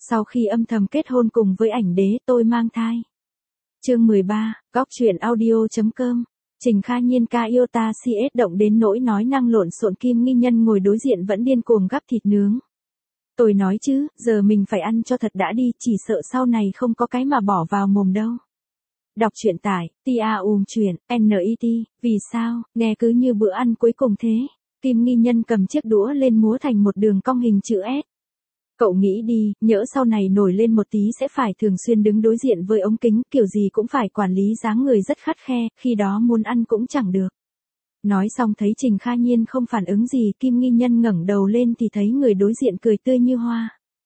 Sau khi âm thầm kết hôn cùng với ảnh đế, tôi mang thai. Chương 13, góc truyện audio.com. Trình Kha Nhiên ca yêu ta CS động đến nỗi nói năng lộn xộn. Kim Nghi Nhân ngồi đối diện vẫn điên cuồng gắp thịt nướng. Tôi nói chứ, giờ mình phải ăn cho thật đã đi, chỉ sợ sau này không có cái mà bỏ vào mồm đâu. Đọc truyện tải, truyện, NET, vì sao, nghe cứ như bữa ăn cuối cùng thế. Kim Nghi Nhân cầm chiếc đũa lên múa thành một đường cong hình chữ S. Cậu nghĩ đi, nhỡ sau này nổi lên một tí sẽ phải thường xuyên đứng đối diện với ống kính, kiểu gì cũng phải quản lý dáng người rất khắt khe, khi đó muốn ăn cũng chẳng được. Nói xong thấy Trình Kha Nhiên không phản ứng gì, Kim Nghi Nhân ngẩng đầu lên thì thấy người đối diện cười tươi như hoa.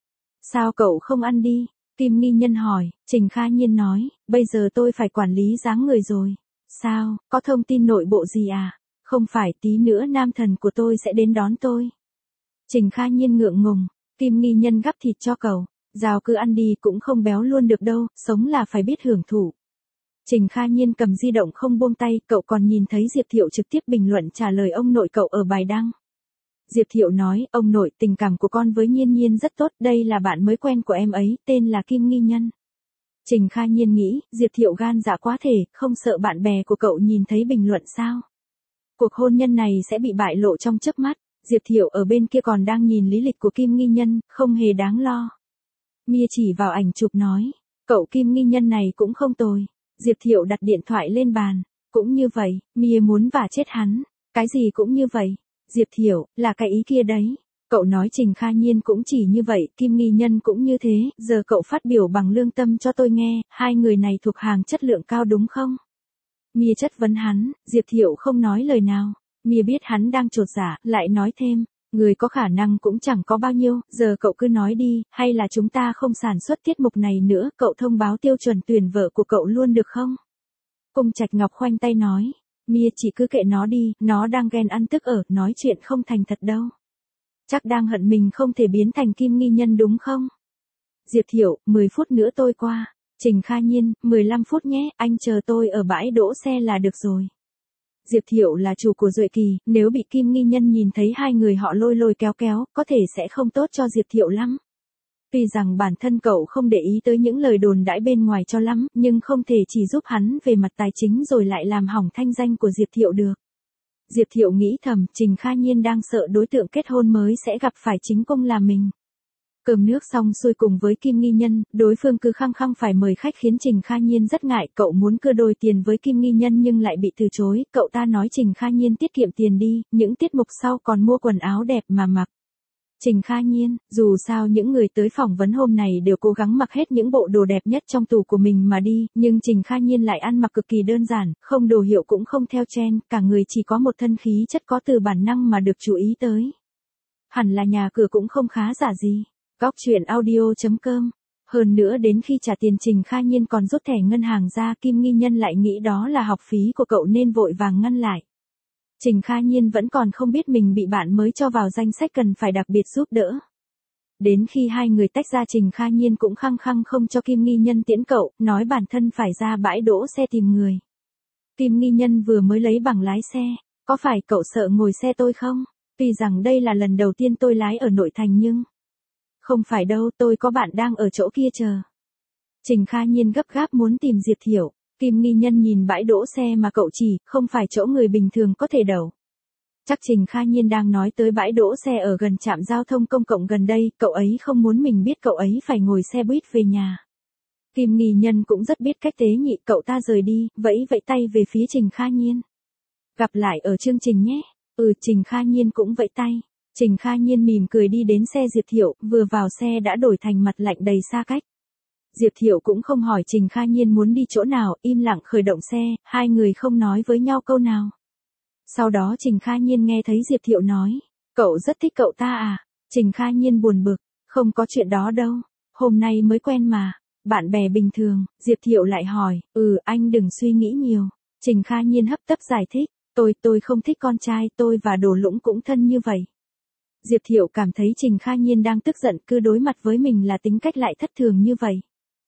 Sao cậu không ăn đi? Kim Nghi Nhân hỏi. Trình Kha Nhiên nói, bây giờ tôi phải quản lý dáng người rồi. Sao, có thông tin nội bộ gì à? Không phải, tí nữa nam thần của tôi sẽ đến đón tôi. Trình Kha Nhiên ngượng ngùng. Kim Nghi Nhân gắp thịt cho cậu. Rào cứ ăn đi cũng không béo luôn được đâu, sống là phải biết hưởng thụ. Trình Kha Nhiên cầm di động không buông tay, cậu còn nhìn thấy Diệp Thiệu trực tiếp bình luận trả lời ông nội cậu ở bài đăng. Diệp Thiệu nói, ông nội, tình cảm của con với Nhiên Nhiên rất tốt, đây là bạn mới quen của em ấy, tên là Kim Nghi Nhân. Trình Kha Nhiên nghĩ, Diệp Thiệu gan dạ quá thể, không sợ bạn bè của cậu nhìn thấy bình luận sao? Cuộc hôn nhân này sẽ bị bại lộ trong chớp mắt. Diệp Thiệu ở bên kia còn đang nhìn lý lịch của Kim Nghi Nhân, không hề đáng lo. Mia chỉ vào ảnh chụp nói, cậu Kim Nghi Nhân này cũng không tồi. Diệp Thiệu đặt điện thoại lên bàn, cũng như vậy, Mia muốn vả chết hắn, cái gì cũng như vậy. Diệp Thiệu, là cái ý kia đấy. Cậu nói Trình Kha Nhiên cũng chỉ như vậy, Kim Nghi Nhân cũng như thế, giờ cậu phát biểu bằng lương tâm cho tôi nghe, hai người này thuộc hàng chất lượng cao đúng không? Mia chất vấn hắn, Diệp Thiệu không nói lời nào. Mia biết hắn đang chột dạ, lại nói thêm, người có khả năng cũng chẳng có bao nhiêu, giờ cậu cứ nói đi, hay là chúng ta không sản xuất tiết mục này nữa, cậu thông báo tiêu chuẩn tuyển vợ của cậu luôn được không? Cung Trạch Ngọc khoanh tay nói, Mia chỉ cứ kệ nó đi, nó đang ghen ăn tức ở, nói chuyện không thành thật đâu. Chắc đang hận mình không thể biến thành Kim Nghi Nhân đúng không? Diệp Thiệu, 10 phút nữa tôi qua. Trình Kha Nhiên, 15 phút nhé, anh chờ tôi ở bãi đỗ xe là được rồi. Diệp Thiệu là chủ của Duệ Kỳ, nếu bị Kim Nghi Nhân nhìn thấy hai người họ lôi lôi kéo kéo, có thể sẽ không tốt cho Diệp Thiệu lắm. Tuy rằng bản thân cậu không để ý tới những lời đồn đãi bên ngoài cho lắm, nhưng không thể chỉ giúp hắn về mặt tài chính rồi lại làm hỏng thanh danh của Diệp Thiệu được. Diệp Thiệu nghĩ thầm, Trình Kha Nhiên đang sợ đối tượng kết hôn mới sẽ gặp phải chính công là mình. Cơm nước xong xuôi cùng với Kim Nghi Nhân, đối phương cứ khăng khăng phải mời khách khiến Trình Kha Nhiên rất ngại, cậu muốn cưa đôi tiền với Kim Nghi Nhân nhưng lại bị từ chối, cậu ta nói Trình Kha Nhiên tiết kiệm tiền đi, những tiết mục sau còn mua quần áo đẹp mà mặc. Trình Kha Nhiên, dù sao những người tới phỏng vấn hôm này đều cố gắng mặc hết những bộ đồ đẹp nhất trong tủ của mình mà đi, nhưng Trình Kha Nhiên lại ăn mặc cực kỳ đơn giản, không đồ hiệu cũng không theo trend, cả người chỉ có một thân khí chất có từ bản năng mà được chú ý tới. Hẳn là nhà cửa cũng không khá giả gì. Góc truyện audio.com. Hơn nữa đến khi trả tiền Trình Kha Nhiên còn rút thẻ ngân hàng ra, Kim Nghi Nhân lại nghĩ đó là học phí của cậu nên vội vàng ngăn lại. Trình Kha Nhiên vẫn còn không biết mình bị bạn mới cho vào danh sách cần phải đặc biệt giúp đỡ. Đến khi hai người tách ra Trình Kha Nhiên cũng khăng khăng không cho Kim Nghi Nhân tiễn cậu, nói bản thân phải ra bãi đỗ xe tìm người. Kim Nghi Nhân vừa mới lấy bằng lái xe, có phải cậu sợ ngồi xe tôi không? Tuy rằng đây là lần đầu tiên tôi lái ở nội thành nhưng... Không phải đâu, tôi có bạn đang ở chỗ kia chờ. Trình Kha Nhiên gấp gáp muốn tìm Diệp Thiệu. Kim Nghi Nhân nhìn bãi đỗ xe mà cậu chỉ, không phải chỗ người bình thường có thể đậu. Chắc Trình Kha Nhiên đang nói tới bãi đỗ xe ở gần trạm giao thông công cộng gần đây, cậu ấy không muốn mình biết cậu ấy phải ngồi xe buýt về nhà. Kim Nghi Nhân cũng rất biết cách tế nhị, cậu ta rời đi, vẫy vẫy tay về phía Trình Kha Nhiên. Gặp lại ở chương trình nhé. Trình Kha Nhiên cũng vẫy tay. Trình Kha Nhiên mỉm cười đi đến xe Diệp Thiệu, vừa vào xe đã đổi thành mặt lạnh đầy xa cách. Diệp Thiệu cũng không hỏi Trình Kha Nhiên muốn đi chỗ nào, im lặng khởi động xe, hai người không nói với nhau câu nào. Sau đó Trình Kha Nhiên nghe thấy Diệp Thiệu nói, cậu rất thích cậu ta à? Trình Kha Nhiên buồn bực, không có chuyện đó đâu, hôm nay mới quen mà, bạn bè bình thường. Diệp Thiệu lại hỏi, anh đừng suy nghĩ nhiều. Trình Kha Nhiên hấp tấp giải thích, tôi không thích con trai, tôi và Đồ Lũng cũng thân như vậy. Diệp Thiệu cảm thấy Trình Kha Nhiên đang tức giận, cứ đối mặt với mình là tính cách lại thất thường như vậy.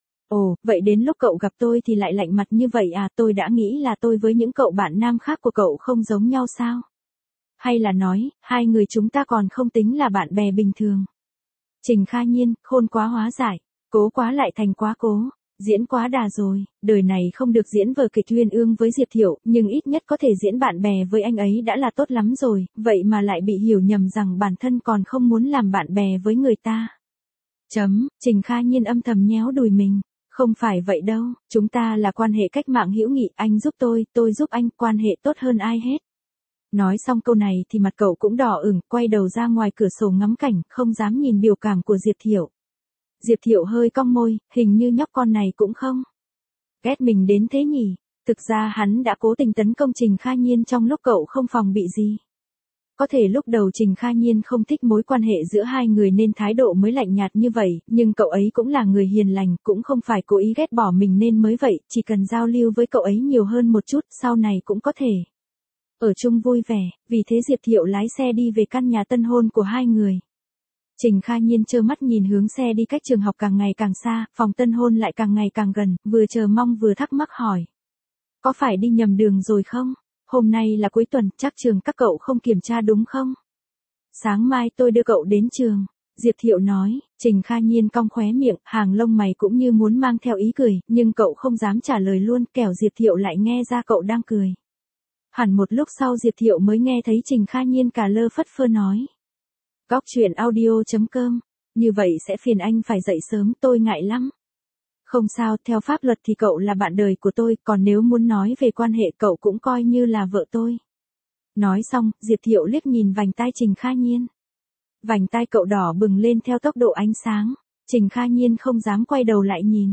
Ồ, vậy đến lúc cậu gặp tôi thì lại lạnh mặt như vậy à? Tôi đã nghĩ là tôi với những cậu bạn nam khác của cậu không giống nhau sao? Hay là nói, hai người chúng ta còn không tính là bạn bè bình thường? Trình Kha Nhiên, khôn quá hóa giải, cố quá lại thành quá cố, diễn quá đà rồi, đời này không được diễn vở kịch uyên ương với Diệp Thiệu, nhưng ít nhất có thể diễn bạn bè với anh ấy đã là tốt lắm rồi, vậy mà lại bị hiểu nhầm rằng bản thân còn không muốn làm bạn bè với người ta. Trình Kha Nhiên âm thầm nhéo đùi mình. Không phải vậy đâu, chúng ta là quan hệ cách mạng hữu nghị, anh giúp tôi giúp anh, quan hệ tốt hơn ai hết. Nói xong câu này thì mặt cậu cũng đỏ ửng, quay đầu ra ngoài cửa sổ ngắm cảnh, không dám nhìn biểu cảm của Diệp Thiệu. Diệp Thiệu hơi cong môi, hình như nhóc con này cũng không ghét mình đến thế nhỉ. Thực ra hắn đã cố tình tấn công Trình Kha Nhiên trong lúc cậu không phòng bị gì. Có thể lúc đầu Trình Kha Nhiên không thích mối quan hệ giữa hai người nên thái độ mới lạnh nhạt như vậy, nhưng cậu ấy cũng là người hiền lành, cũng không phải cố ý ghét bỏ mình nên mới vậy, chỉ cần giao lưu với cậu ấy nhiều hơn một chút, sau này cũng có thể ở chung vui vẻ, vì thế Diệp Thiệu lái xe đi về căn nhà tân hôn của hai người. Trình Kha Nhiên trơ mắt nhìn hướng xe đi cách trường học càng ngày càng xa, phòng tân hôn lại càng ngày càng gần, vừa chờ mong vừa thắc mắc hỏi. Có phải đi nhầm đường rồi không? Hôm nay là cuối tuần, chắc trường các cậu không kiểm tra đúng không? Sáng mai tôi đưa cậu đến trường. Diệp Thiệu nói. Trình Kha Nhiên cong khóe miệng, hàng lông mày cũng như muốn mang theo ý cười, nhưng cậu không dám trả lời luôn, kẻo Diệp Thiệu lại nghe ra cậu đang cười. Hẳn một lúc sau Diệp Thiệu mới nghe thấy Trình Kha Nhiên cà lơ phất phơ nói. Góc truyện audio.com. Như vậy sẽ phiền anh phải dậy sớm, tôi ngại lắm. Không sao, theo pháp luật thì cậu là bạn đời của tôi, còn nếu muốn nói về quan hệ cậu cũng coi như là vợ tôi. Nói xong, Diệp Thiệu liếc nhìn vành tai Trình Kha Nhiên. Vành tai cậu đỏ bừng lên theo tốc độ ánh sáng. Trình Kha Nhiên không dám quay đầu lại nhìn.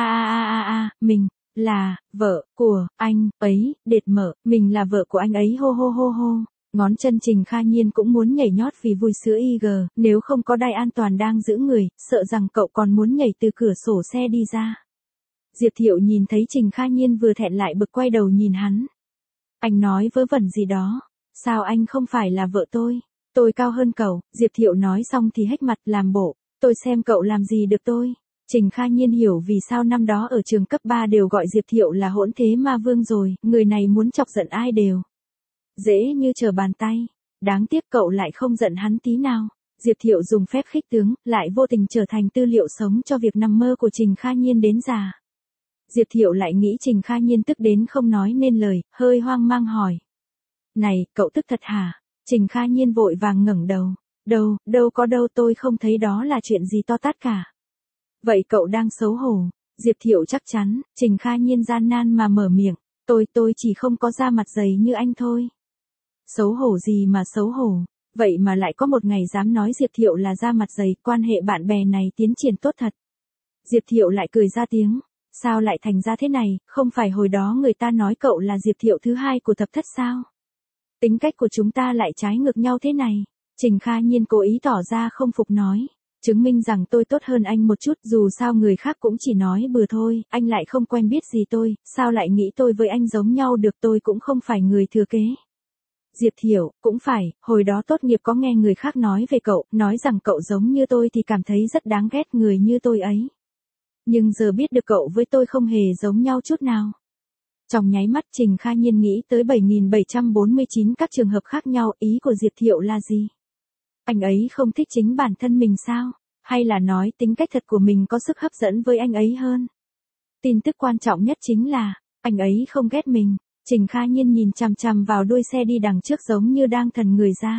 Mình là vợ của anh ấy, đệt mở, mình là vợ của anh ấy hô hô hô hô. Ngón chân Trình Kha Nhiên cũng muốn nhảy nhót vì vui sữa IG, nếu không có đai an toàn đang giữ người, sợ rằng cậu còn muốn nhảy từ cửa sổ xe đi ra. Diệp Thiệu nhìn thấy Trình Kha Nhiên vừa thẹn lại bực quay đầu nhìn hắn. Anh nói vớ vẩn gì đó, sao anh không phải là vợ tôi cao hơn cậu. Diệp Thiệu nói xong thì hếch mặt làm bộ, tôi xem cậu làm gì được tôi. Trình Kha Nhiên hiểu vì sao năm đó ở trường cấp 3 đều gọi Diệp Thiệu là hỗn thế ma vương rồi, người này muốn chọc giận ai đều dễ như trở bàn tay. Đáng tiếc cậu lại không giận hắn tí nào. Diệp Thiệu dùng phép khích tướng, lại vô tình trở thành tư liệu sống cho việc nằm mơ của Trình Kha Nhiên đến già. Diệp Thiệu lại nghĩ Trình Kha Nhiên tức đến không nói nên lời, hơi hoang mang hỏi. Này, cậu tức thật hả? Trình Kha Nhiên vội vàng ngẩng đầu. Đâu có đâu, tôi không thấy đó là chuyện gì to tát cả. Vậy cậu đang xấu hổ. Diệp Thiệu chắc chắn. Trình Kha Nhiên gian nan mà mở miệng. Tôi chỉ không có da mặt dày như anh thôi. Xấu hổ gì mà xấu hổ, vậy mà lại có một ngày dám nói Diệp Thiệu là da mặt dày, quan hệ bạn bè này tiến triển tốt thật. Diệp Thiệu lại cười ra tiếng, sao lại thành ra thế này, không phải hồi đó người ta nói cậu là Diệp Thiệu thứ hai của thập thất sao? Tính cách của chúng ta lại trái ngược nhau thế này. Trình Kha Nhiên cố ý tỏ ra không phục nói, chứng minh rằng tôi tốt hơn anh một chút, dù sao người khác cũng chỉ nói bừa thôi, anh lại không quen biết gì tôi, sao lại nghĩ tôi với anh giống nhau được, tôi cũng không phải người thừa kế. Diệp Thiệu, cũng phải, hồi đó tốt nghiệp có nghe người khác nói về cậu, nói rằng cậu giống như tôi thì cảm thấy rất đáng ghét người như tôi ấy. Nhưng giờ biết được cậu với tôi không hề giống nhau chút nào. Trong nháy mắt Trình Kha Nhiên nghĩ tới 7749 các trường hợp khác nhau, ý của Diệp Thiệu là gì? Anh ấy không thích chính bản thân mình sao? Hay là nói tính cách thật của mình có sức hấp dẫn với anh ấy hơn? Tin tức quan trọng nhất chính là, anh ấy không ghét mình. Trình Kha Nhiên nhìn chằm chằm vào đuôi xe đi đằng trước giống như đang thần người ra.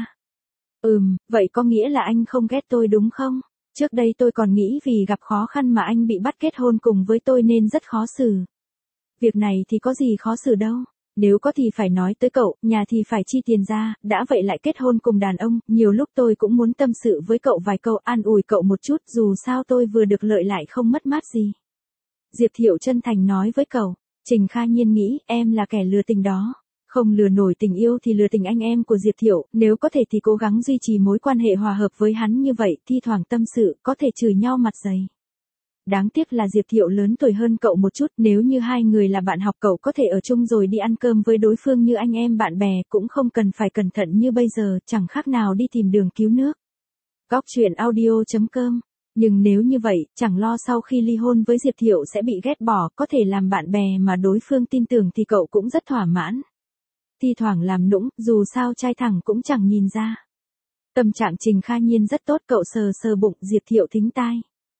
Vậy có nghĩa là anh không ghét tôi đúng không? Trước đây tôi còn nghĩ vì gặp khó khăn mà anh bị bắt kết hôn cùng với tôi nên rất khó xử. Việc này thì có gì khó xử đâu. Nếu có thì phải nói tới cậu, nhà thì phải chi tiền ra, đã vậy lại kết hôn cùng đàn ông, nhiều lúc tôi cũng muốn tâm sự với cậu vài câu, an ủi cậu một chút, dù sao tôi vừa được lợi lại không mất mát gì. Diệp Thiệu chân thành nói với cậu. Trình Kha Nhiên nghĩ, em là kẻ lừa tình đó. Không lừa nổi tình yêu thì lừa tình anh em của Diệp Thiệu, nếu có thể thì cố gắng duy trì mối quan hệ hòa hợp với hắn như vậy, thi thoảng tâm sự, có thể chửi nhau mặt dày. Đáng tiếc là Diệp Thiệu lớn tuổi hơn cậu một chút, nếu như hai người là bạn học cậu có thể ở chung rồi đi ăn cơm với đối phương như anh em bạn bè, cũng không cần phải cẩn thận như bây giờ, chẳng khác nào đi tìm đường cứu nước. Góc truyện audio.com. Nhưng nếu như vậy, chẳng lo sau khi ly hôn với Diệp Thiệu sẽ bị ghét bỏ, có thể làm bạn bè mà đối phương tin tưởng thì cậu cũng rất thỏa mãn. Thi thoảng làm nũng, dù sao trai thẳng cũng chẳng nhìn ra. Tâm trạng Trình Kha Nhiên rất tốt, cậu sờ sờ bụng, Diệp Thiệu thính tai.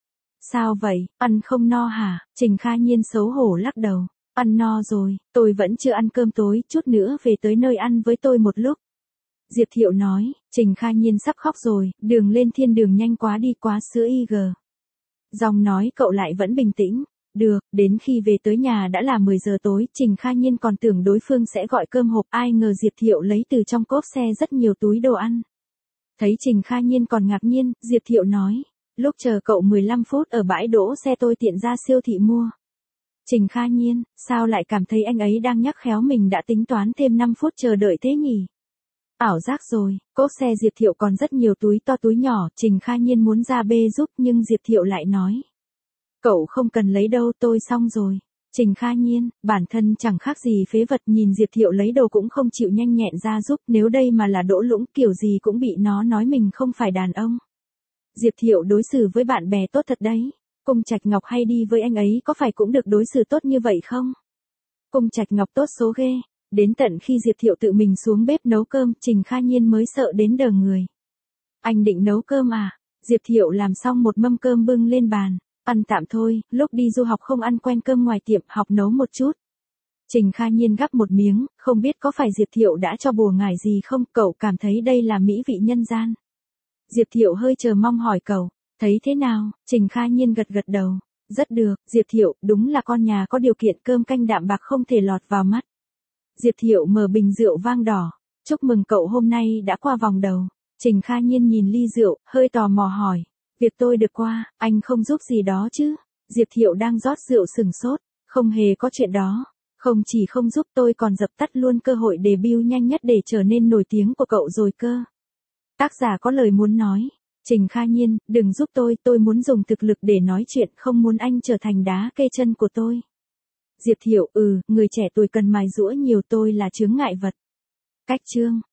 Sao vậy, ăn không no hả? Trình Kha Nhiên xấu hổ lắc đầu. Ăn no rồi, tôi vẫn chưa ăn cơm tối, chút nữa về tới nơi ăn với tôi một lúc. Diệp Thiệu nói. Trình Kha Nhiên sắp khóc rồi, đường lên thiên đường nhanh quá đi, quá sữa IG. Giọng nói cậu lại vẫn bình tĩnh. Được, đến khi về tới nhà đã là 10 giờ tối, Trình Kha Nhiên còn tưởng đối phương sẽ gọi cơm hộp, ai ngờ Diệp Thiệu lấy từ trong cốp xe rất nhiều túi đồ ăn. Thấy Trình Kha Nhiên còn ngạc nhiên, Diệp Thiệu nói, lúc chờ cậu 15 phút ở bãi đỗ xe tôi tiện ra siêu thị mua. Trình Kha Nhiên, sao lại cảm thấy anh ấy đang nhắc khéo mình đã tính toán thêm 5 phút chờ đợi thế nhỉ? Ảo giác rồi, cốp xe Diệp Thiệu còn rất nhiều túi to túi nhỏ, Trình Kha Nhiên muốn ra bê giúp nhưng Diệp Thiệu lại nói. Cậu không cần lấy đâu, tôi xong rồi. Trình Kha Nhiên, bản thân chẳng khác gì phế vật, nhìn Diệp Thiệu lấy đồ cũng không chịu nhanh nhẹn ra giúp, nếu đây mà là Đỗ Lũng kiểu gì cũng bị nó nói mình không phải đàn ông. Diệp Thiệu đối xử với bạn bè tốt thật đấy. Cung Trạch Ngọc hay đi với anh ấy có phải cũng được đối xử tốt như vậy không? Cung Trạch Ngọc tốt số ghê. Đến tận khi Diệp Thiệu tự mình xuống bếp nấu cơm, Trình Kha Nhiên mới sợ đến đờ người. Anh định nấu cơm à? Diệp Thiệu làm xong một mâm cơm bưng lên bàn. Ăn tạm thôi, lúc đi du học không ăn quen cơm ngoài tiệm, học nấu một chút. Trình Kha Nhiên gắp một miếng, không biết có phải Diệp Thiệu đã cho bùa ngải gì không, cậu cảm thấy đây là mỹ vị nhân gian. Diệp Thiệu hơi chờ mong hỏi cậu, thấy thế nào? Trình Kha Nhiên gật gật đầu. Rất được, Diệp Thiệu, đúng là con nhà có điều kiện, cơm canh đạm bạc không thể lọt vào mắt. Diệp Thiệu mở bình rượu vang đỏ. Chúc mừng cậu hôm nay đã qua vòng đầu. Trình Kha Nhiên nhìn ly rượu, hơi tò mò hỏi. Việc tôi được qua, anh không giúp gì đó chứ? Diệp Thiệu đang rót rượu sừng sốt. Không hề có chuyện đó. Không chỉ không giúp, tôi còn dập tắt luôn cơ hội debut nhanh nhất để trở nên nổi tiếng của cậu rồi cơ. Tác giả có lời muốn nói. Trình Kha Nhiên, đừng giúp tôi muốn dùng thực lực để nói chuyện, không muốn anh trở thành đá kê chân của tôi. Diệp Thiệu, người trẻ tuổi cần mài giũa nhiều, tôi là chướng ngại vật. Cách chương.